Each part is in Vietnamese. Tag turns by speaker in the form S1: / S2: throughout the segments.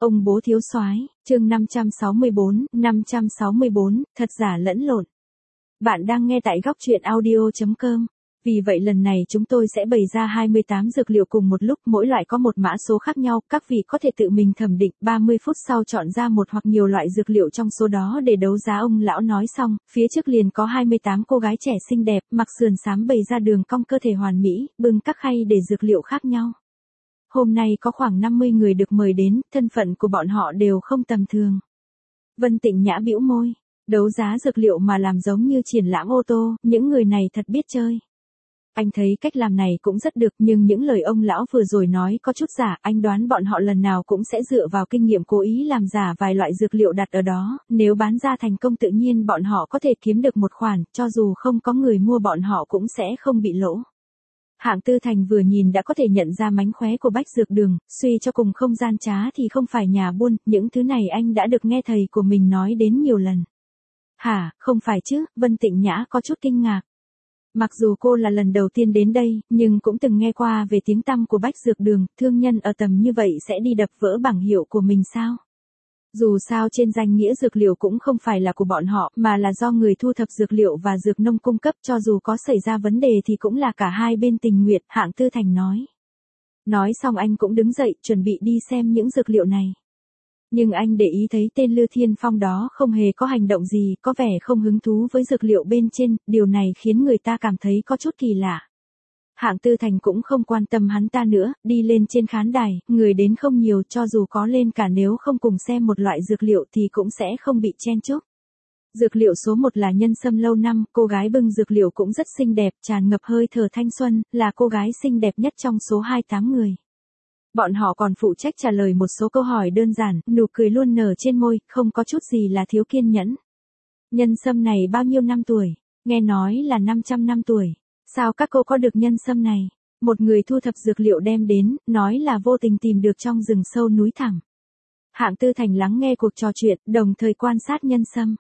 S1: Ông bố thiếu soái, chương 564, thật giả lẫn lộn. Bạn đang nghe tại góc truyện audio.com. Vì vậy lần này chúng tôi sẽ bày ra 28 dược liệu cùng một lúc, mỗi loại có một mã số khác nhau, các vị có thể tự mình thẩm định, 30 phút sau chọn ra một hoặc nhiều loại dược liệu trong số đó để đấu giá. Ông lão nói xong, phía trước liền có 28 cô gái trẻ xinh đẹp, mặc sườn xám bày ra đường cong cơ thể hoàn mỹ, bưng các khay để dược liệu khác nhau. Hôm nay có khoảng 50 người được mời đến, thân phận của bọn họ đều không tầm thường. Vân Tịnh Nhã bĩu môi, đấu giá dược liệu mà làm giống như triển lãm ô tô, những người này thật biết chơi. Anh thấy cách làm này cũng rất được, nhưng những lời ông lão vừa rồi nói có chút giả, anh đoán bọn họ lần nào cũng sẽ dựa vào kinh nghiệm cố ý làm giả vài loại dược liệu đặt ở đó, nếu bán ra thành công tự nhiên bọn họ có thể kiếm được một khoản, cho dù không có người mua bọn họ cũng sẽ không bị lỗ. Hạng Tư Thành vừa nhìn đã có thể nhận ra mánh khóe của Bách Dược Đường, suy cho cùng không gian trá thì không phải nhà buôn, những thứ này anh đã được nghe thầy của mình nói đến nhiều lần. Hả, không phải chứ, Vân Tịnh Nhã có chút kinh ngạc. Mặc dù cô là lần đầu tiên đến đây, nhưng cũng từng nghe qua về tiếng tăm của Bách Dược Đường, thương nhân ở tầm như vậy sẽ đi đập vỡ bảng hiệu của mình sao? Dù sao trên danh nghĩa dược liệu cũng không phải là của bọn họ, mà là do người thu thập dược liệu và dược nông cung cấp, cho dù có xảy ra vấn đề thì cũng là cả hai bên tình nguyện, Hạng Tư Thành nói. Nói xong anh cũng đứng dậy, chuẩn bị đi xem những dược liệu này. Nhưng anh để ý thấy tên Lư Thiên Phong đó không hề có hành động gì, có vẻ không hứng thú với dược liệu bên trên, điều này khiến người ta cảm thấy có chút kỳ lạ. Hạng Tư Thành cũng không quan tâm hắn ta nữa, đi lên trên khán đài, người đến không nhiều, cho dù có lên cả nếu không cùng xem một loại dược liệu thì cũng sẽ không bị chen chúc. Dược liệu số 1 là nhân sâm lâu năm, cô gái bưng dược liệu cũng rất xinh đẹp, tràn ngập hơi thở thanh xuân, là cô gái xinh đẹp nhất trong số 28 người. Bọn họ còn phụ trách trả lời một số câu hỏi đơn giản, nụ cười luôn nở trên môi, không có chút gì là thiếu kiên nhẫn. Nhân sâm này bao nhiêu năm tuổi? Nghe nói là 500 năm tuổi. Sao các cô có được nhân sâm này? Một người thu thập dược liệu đem đến, nói là vô tình tìm được trong rừng sâu núi thẳm. Hạng Tư Thành lắng nghe cuộc trò chuyện, đồng thời quan sát nhân sâm.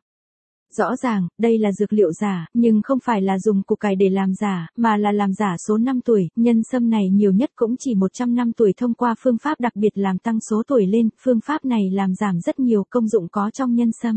S1: Rõ ràng, đây là dược liệu giả, nhưng không phải là dùng củ cải để làm giả, mà là làm giả số 5 tuổi, nhân sâm này nhiều nhất cũng chỉ 100 năm tuổi thông qua phương pháp đặc biệt làm tăng số tuổi lên, phương pháp này làm giảm rất nhiều công dụng có trong nhân sâm.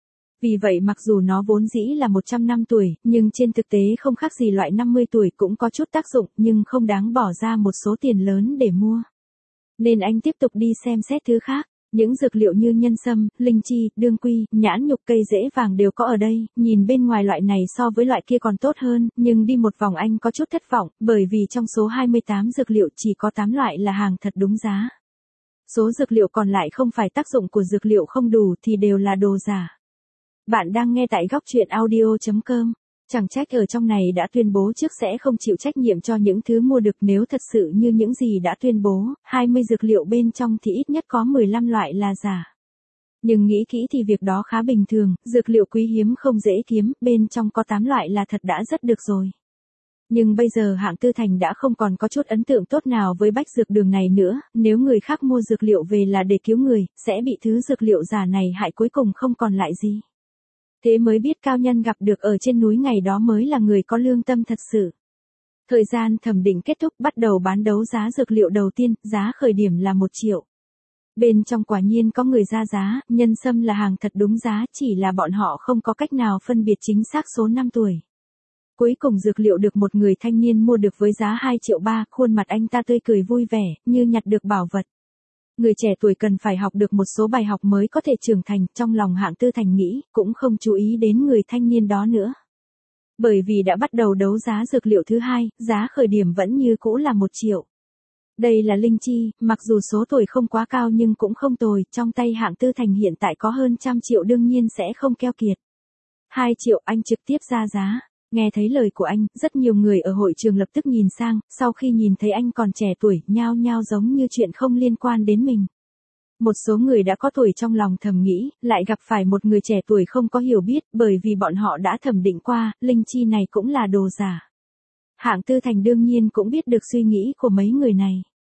S1: Vì vậy mặc dù nó vốn dĩ là 100 năm tuổi, nhưng trên thực tế không khác gì loại 50 tuổi cũng có chút tác dụng, nhưng không đáng bỏ ra một số tiền lớn để mua. Nên anh tiếp tục đi xem xét thứ khác. Những dược liệu như nhân sâm, linh chi, đương quy, nhãn nhục, cây rễ vàng đều có ở đây, nhìn bên ngoài loại này so với loại kia còn tốt hơn, nhưng đi một vòng anh có chút thất vọng, bởi vì trong số 28 dược liệu chỉ có 8 loại là hàng thật đúng giá. Số dược liệu còn lại không phải tác dụng của dược liệu không đủ thì đều là đồ giả. Bạn đang nghe tại góc truyện audio.com. Chẳng trách ở trong này đã tuyên bố trước sẽ không chịu trách nhiệm cho những thứ mua được, nếu thật sự như những gì đã tuyên bố, 20 dược liệu bên trong thì ít nhất có 15 loại là giả. Nhưng nghĩ kỹ thì việc đó khá bình thường, dược liệu quý hiếm không dễ kiếm, bên trong có 8 loại là thật đã rất được rồi. Nhưng bây giờ Hạng Tư Thành đã không còn có chút ấn tượng tốt nào với Bách Dược Đường này nữa, nếu người khác mua dược liệu về là để cứu người, sẽ bị thứ dược liệu giả này hại cuối cùng không còn lại gì. Thế mới biết cao nhân gặp được ở trên núi ngày đó mới là người có lương tâm thật sự. Thời gian thẩm định kết thúc, bắt đầu bán đấu giá dược liệu đầu tiên, giá khởi điểm là 1 triệu. Bên trong quả nhiên có người ra giá, nhân sâm là hàng thật đúng giá, chỉ là bọn họ không có cách nào phân biệt chính xác số năm tuổi. Cuối cùng dược liệu được một người thanh niên mua được với giá 2,3 triệu, khuôn mặt anh ta tươi cười vui vẻ, như nhặt được bảo vật. Người trẻ tuổi cần phải học được một số bài học mới có thể trưởng thành, trong lòng Hạng Tư Thành nghĩ, cũng không chú ý đến người thanh niên đó nữa. Bởi vì đã bắt đầu đấu giá dược liệu thứ hai, giá khởi điểm vẫn như cũ là 1 triệu. Đây là linh chi, mặc dù số tuổi không quá cao nhưng cũng không tồi, trong tay Hạng Tư Thành hiện tại có hơn 100 triệu đương nhiên sẽ không keo kiệt. 2 triệu anh trực tiếp ra giá. Nghe thấy lời của anh, rất nhiều người ở hội trường lập tức nhìn sang, sau khi nhìn thấy anh còn trẻ tuổi, nhao nhao giống như chuyện không liên quan đến mình. Một số người đã có tuổi trong lòng thầm nghĩ, lại gặp phải một người trẻ tuổi không có hiểu biết, bởi vì bọn họ đã thẩm định qua, linh chi này cũng là đồ giả. Hạng Tư Thành đương nhiên cũng biết được suy nghĩ của mấy người này.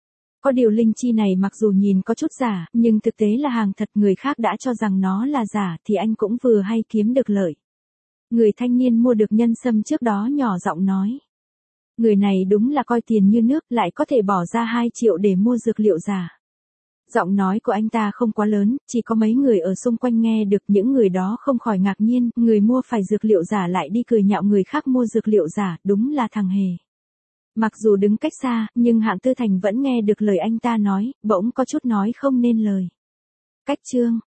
S1: Có điều linh chi này mặc dù nhìn có chút giả, nhưng thực tế là hàng thật, người khác đã cho rằng nó là giả thì anh cũng vừa hay kiếm được lợi. Người thanh niên mua được nhân sâm trước đó nhỏ giọng nói. Người này đúng là coi tiền như nước, lại có thể bỏ ra 2 triệu để mua dược liệu giả. Giọng nói của anh ta không quá lớn, chỉ có mấy người ở xung quanh nghe được, những người đó không khỏi ngạc nhiên, người mua phải dược liệu giả lại đi cười nhạo người khác mua dược liệu giả, đúng là thằng hề. Mặc dù đứng cách xa, nhưng Hạng Tư Thành vẫn nghe được lời anh ta nói, bỗng có chút nói không nên lời. Cách chương